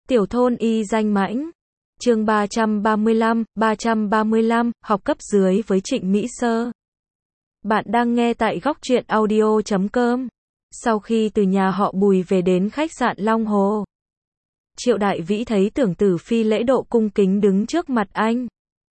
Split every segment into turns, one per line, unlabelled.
Tiểu thôn y danh mãnh. Chương 335, học cấp dưới với Trịnh Mỹ Sơ. Bạn đang nghe tại góc truyện audio.com. Sau khi từ nhà họ Bùi về đến khách sạn Long Hồ, Triệu Đại Vĩ thấy Tưởng Tử Phi lễ độ cung kính đứng trước mặt anh.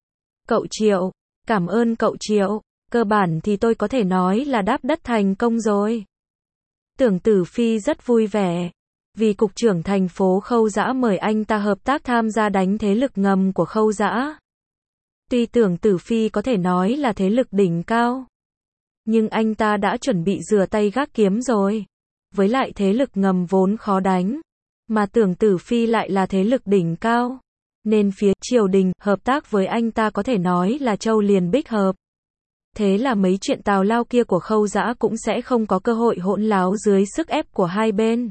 Cậu Triệu, cảm ơn cậu Triệu, cơ bản thì tôi có thể nói là đáp đất thành công rồi. Tưởng Tử Phi rất vui vẻ, vì cục trưởng thành phố Khâu Dã mời anh ta hợp tác tham gia đánh thế lực ngầm của Khâu Dã. Tuy Tưởng Tử Phi có thể nói là thế lực đỉnh cao, nhưng anh ta đã chuẩn bị rửa tay gác kiếm rồi. Với lại thế lực ngầm vốn khó đánh, mà Tưởng Tử Phi lại là thế lực đỉnh cao, nên phía triều đình hợp tác với anh ta có thể nói là châu liền bích hợp. Thế là mấy chuyện tào lao kia của Khâu Dã cũng sẽ không có cơ hội hỗn láo dưới sức ép của hai bên.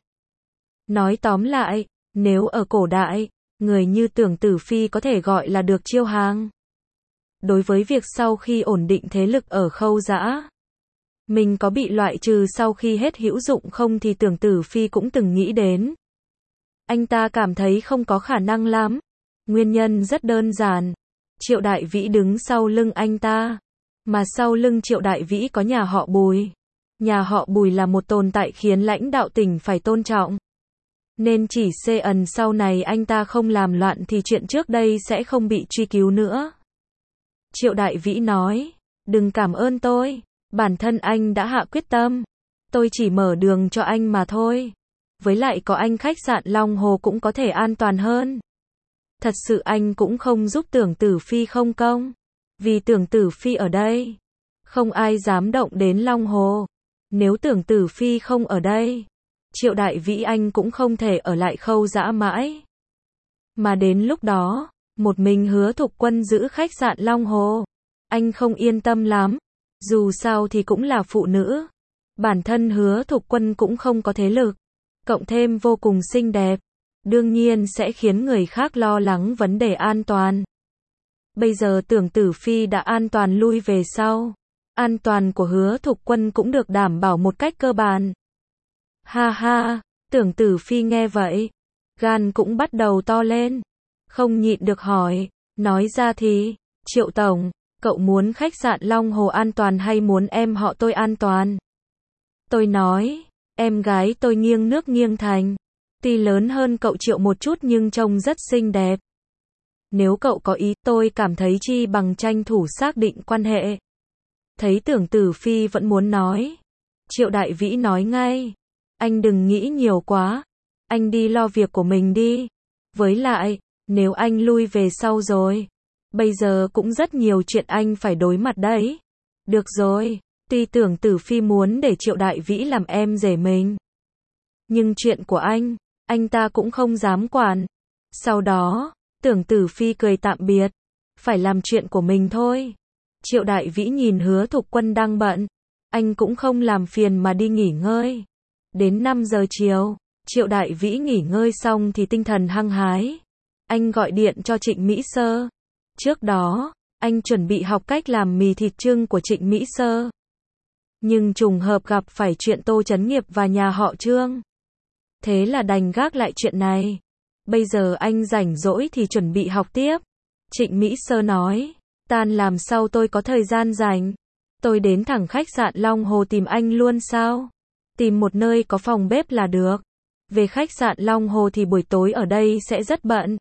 Nói tóm lại, nếu ở cổ đại, người như Tưởng Tử Phi có thể gọi là được chiêu hàng. Đối với việc sau khi ổn định thế lực ở Khâu Dã, mình có bị loại trừ sau khi hết hữu dụng không thì Tưởng Tử Phi cũng từng nghĩ đến. Anh ta cảm thấy không có khả năng lắm. Nguyên nhân rất đơn giản. Triệu Đại Vĩ đứng sau lưng anh ta, mà sau lưng Triệu Đại Vĩ có nhà họ Bùi. Nhà họ Bùi là một tồn tại khiến lãnh đạo tỉnh phải tôn trọng. Nên chỉ CN sau này anh ta không làm loạn thì chuyện trước đây sẽ không bị truy cứu nữa. Triệu Đại Vĩ nói, đừng cảm ơn tôi, bản thân anh đã hạ quyết tâm. Tôi chỉ mở đường cho anh mà thôi. Với lại có anh khách sạn Long Hồ cũng có thể an toàn hơn. Thật sự anh cũng không giúp Tưởng Tử Phi không công. Vì Tưởng Tử Phi ở đây, không ai dám động đến Long Hồ. Nếu Tưởng Tử Phi không ở đây, Triệu Đại Vĩ anh cũng không thể ở lại Khâu Dã mãi. Mà đến lúc đó, một mình Hứa Thục Quân giữ khách sạn Long Hồ, anh không yên tâm lắm. Dù sao thì cũng là phụ nữ. Bản thân Hứa Thục Quân cũng không có thế lực, cộng thêm vô cùng xinh đẹp, đương nhiên sẽ khiến người khác lo lắng vấn đề an toàn. Bây giờ Tưởng Tử Phi đã an toàn lui về sau, an toàn của Hứa Thục Quân cũng được đảm bảo một cách cơ bản. Ha ha, Tưởng Tử Phi nghe vậy, gan cũng bắt đầu to lên, không nhịn được hỏi, nói ra thì, Triệu Tổng, cậu muốn khách sạn Long Hồ an toàn hay muốn em họ tôi an toàn? Tôi nói, em gái tôi nghiêng nước nghiêng thành, tuy lớn hơn cậu Triệu một chút nhưng trông rất xinh đẹp. Nếu cậu có ý, tôi cảm thấy chi bằng tranh thủ xác định quan hệ. Thấy Tưởng Tử Phi vẫn muốn nói, Triệu Đại Vĩ nói ngay, anh đừng nghĩ nhiều quá, anh đi lo việc của mình đi. Với lại, nếu anh lui về sau rồi, bây giờ cũng rất nhiều chuyện anh phải đối mặt đấy. Được rồi, tuy Tưởng Tử Phi muốn để Triệu Đại Vĩ làm em rể mình, nhưng chuyện của anh ta cũng không dám quản. Sau đó, Tưởng Tử Phi cười tạm biệt, phải làm chuyện của mình thôi. Triệu Đại Vĩ nhìn Hứa Thục Quân đang bận, anh cũng không làm phiền mà đi nghỉ ngơi. Đến 5 giờ chiều, Triệu Đại Vĩ nghỉ ngơi xong thì tinh thần hăng hái. Anh gọi điện cho Trịnh Mỹ Sơ. Trước đó, anh chuẩn bị học cách làm mì thịt chưng của Trịnh Mỹ Sơ. Nhưng trùng hợp gặp phải chuyện Tô Chấn Nghiệp và nhà họ Trương. Thế là đành gác lại chuyện này. Bây giờ anh rảnh rỗi thì chuẩn bị học tiếp. Trịnh Mỹ Sơ nói, tan làm sau tôi có thời gian rảnh. Tôi đến thẳng khách sạn Long Hồ tìm anh luôn sao? Tìm một nơi có phòng bếp là được. Về khách sạn Long Hồ thì buổi tối ở đây sẽ rất bận.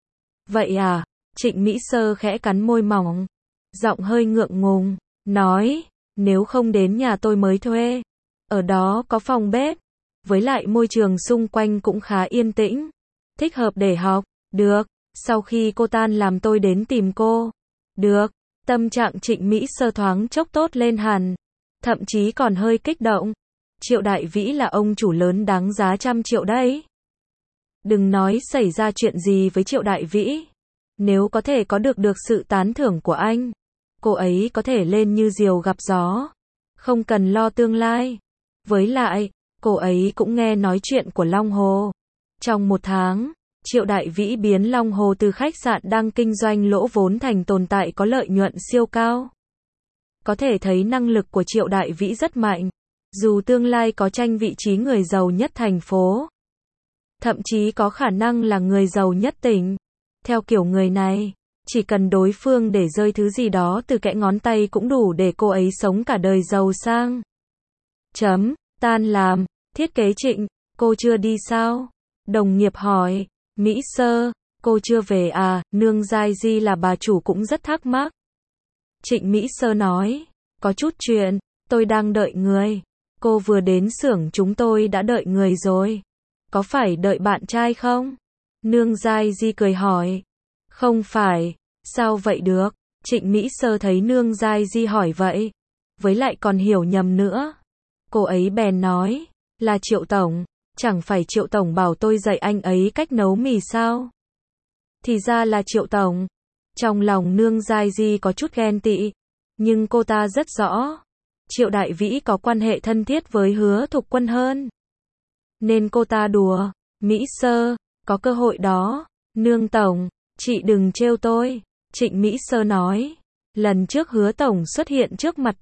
Vậy à? Trịnh Mỹ Sơ khẽ cắn môi mỏng, giọng hơi ngượng ngùng, nói, nếu không đến nhà tôi mới thuê. Ở đó có phòng bếp, với lại môi trường xung quanh cũng khá yên tĩnh, thích hợp để học. Được, sau khi cô tan làm tôi đến tìm cô. Được, tâm trạng Trịnh Mỹ Sơ thoáng chốc tốt lên hẳn, thậm chí còn hơi kích động. Triệu Đại Vĩ là ông chủ lớn đáng giá 100 triệu đấy. Đừng nói xảy ra chuyện gì với Triệu Đại Vĩ, nếu có thể có được sự tán thưởng của anh, cô ấy có thể lên như diều gặp gió, không cần lo tương lai. Với lại, cô ấy cũng nghe nói chuyện của Long Hồ. Trong 1 tháng, Triệu Đại Vĩ biến Long Hồ từ khách sạn đang kinh doanh lỗ vốn thành tồn tại có lợi nhuận siêu cao. Có thể thấy năng lực của Triệu Đại Vĩ rất mạnh, dù tương lai có tranh vị trí người giàu nhất thành phố. thậm chí có khả năng là người giàu nhất tỉnh. Theo kiểu người này, chỉ cần đối phương để rơi thứ gì đó từ kẽ ngón tay cũng đủ để cô ấy sống cả đời giàu sang. Tan làm, thiết kế Trịnh, cô chưa đi sao? Đồng nghiệp hỏi, Mỹ Sơ, cô chưa về à? Nương Giai Di là bà chủ cũng rất thắc mắc. Trịnh Mỹ Sơ nói, có chút chuyện, tôi đang đợi người. Cô vừa đến xưởng chúng tôi đã đợi người rồi. Có phải đợi bạn trai không? Nương Giai Di cười hỏi. Không phải, sao vậy được? Trịnh Mỹ Sơ thấy Nương Giai Di hỏi vậy, với lại còn hiểu nhầm nữa. Cô ấy bèn nói, là Triệu Tổng, chẳng phải Triệu Tổng bảo tôi dạy anh ấy cách nấu mì sao? Thì ra là Triệu Tổng. Trong lòng Nương Giai Di có chút ghen tị, nhưng cô ta rất rõ, Triệu Đại Vĩ có quan hệ thân thiết với Hứa Thục Quân hơn. Nên cô ta đùa, Mỹ Sơ, có cơ hội đó. Nương Tổng, chị đừng trêu tôi. Trịnh Mỹ Sơ nói, lần trước Hứa Tổng xuất hiện trước mặt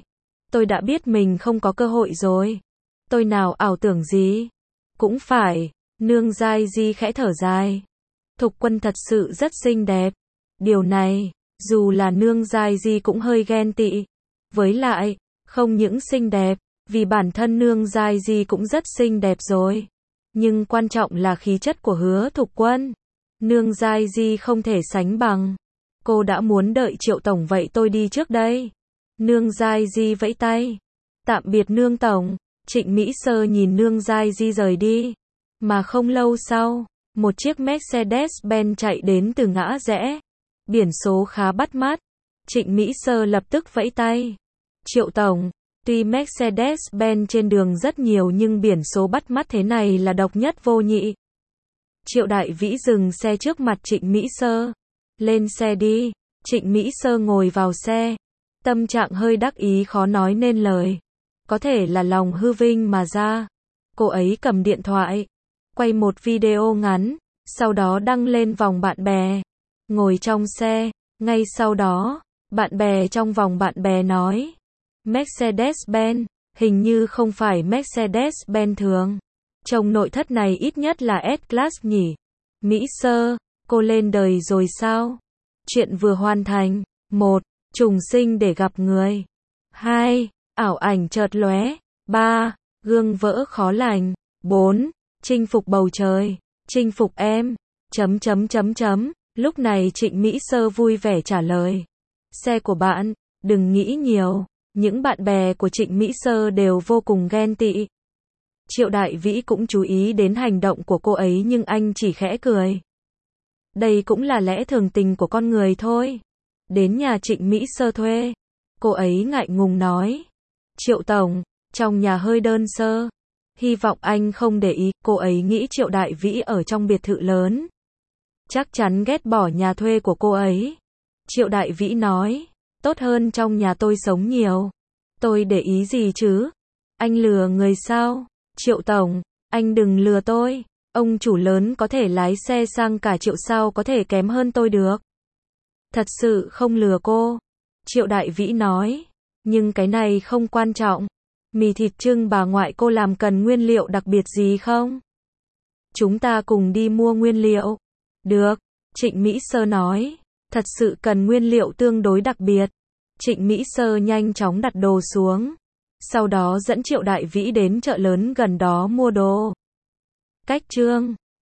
tôi đã biết mình không có cơ hội rồi. Tôi nào ảo tưởng gì. Cũng phải, Nương Giai Di khẽ thở dài. Thục Quân thật sự rất xinh đẹp. Điều này, dù là Nương Giai Di cũng hơi ghen tị. Với lại, không những xinh đẹp, vì bản thân Nương Giai Di cũng rất xinh đẹp rồi. Nhưng quan trọng là khí chất của Hứa Thục Quân. Nương Giai Di không thể sánh bằng. Cô đã muốn đợi Triệu Tổng vậy tôi đi trước đây. Nương Giai Di vẫy tay. Tạm biệt Nương Tổng. Trịnh Mỹ Sơ nhìn Nương Giai Di rời đi. Mà không lâu sau, một chiếc Mercedes-Benz chạy đến từ ngã rẽ. Biển số khá bắt mắt. Trịnh Mỹ Sơ lập tức vẫy tay. Triệu Tổng, tuy Mercedes-Benz trên đường rất nhiều nhưng biển số bắt mắt thế này là độc nhất vô nhị. Triệu Đại Vĩ dừng xe trước mặt Trịnh Mỹ Sơ. Lên xe đi. Trịnh Mỹ Sơ ngồi vào xe. Tâm trạng hơi đắc ý khó nói nên lời. Có thể là lòng hư vinh mà ra. Cô ấy cầm điện thoại, quay một video ngắn, sau đó đăng lên vòng bạn bè. Ngồi trong xe, ngay sau đó, bạn bè trong vòng bạn bè nói, Mercedes-Benz, hình như không phải Mercedes-Benz thường. Trông nội thất này ít nhất là S-Class nhỉ. Mỹ Sơ, cô lên đời rồi sao? Chuyện vừa hoàn thành. 1. Trùng sinh để gặp người. 2. Ảo ảnh chợt lóe. 3. Gương vỡ khó lành. 4. Chinh phục bầu trời. Chinh phục em. Lúc này Trịnh Mỹ Sơ vui vẻ trả lời. Xe của bạn, đừng nghĩ nhiều. Những bạn bè của Trịnh Mỹ Sơ đều vô cùng ghen tị. Triệu Đại Vĩ cũng chú ý đến hành động của cô ấy nhưng anh chỉ khẽ cười. Đây cũng là lẽ thường tình của con người thôi. Đến nhà Trịnh Mỹ Sơ thuê. Cô ấy ngại ngùng nói. Triệu Tổng, trong nhà hơi đơn sơ. Hy vọng anh không để ý. Cô ấy nghĩ Triệu Đại Vĩ ở trong biệt thự lớn. Chắc chắn ghét bỏ nhà thuê của cô ấy. Triệu Đại Vĩ nói. Tốt hơn trong nhà tôi sống nhiều. Tôi để ý gì chứ? Anh lừa người sao? Triệu Tổng, anh đừng lừa tôi. Ông chủ lớn có thể lái xe sang cả Triệu sao có thể kém hơn tôi được. Thật sự không lừa cô. Triệu Đại Vĩ nói. Nhưng cái này không quan trọng. Mì thịt chưng bà ngoại cô làm cần nguyên liệu đặc biệt gì không? Chúng ta cùng đi mua nguyên liệu. Được. Trịnh Mỹ Sơ nói. Thật sự cần nguyên liệu tương đối đặc biệt. Trịnh Mỹ Sơ nhanh chóng đặt đồ xuống. Sau đó dẫn Triệu Đại Vĩ đến chợ lớn gần đó mua đồ. Cách chương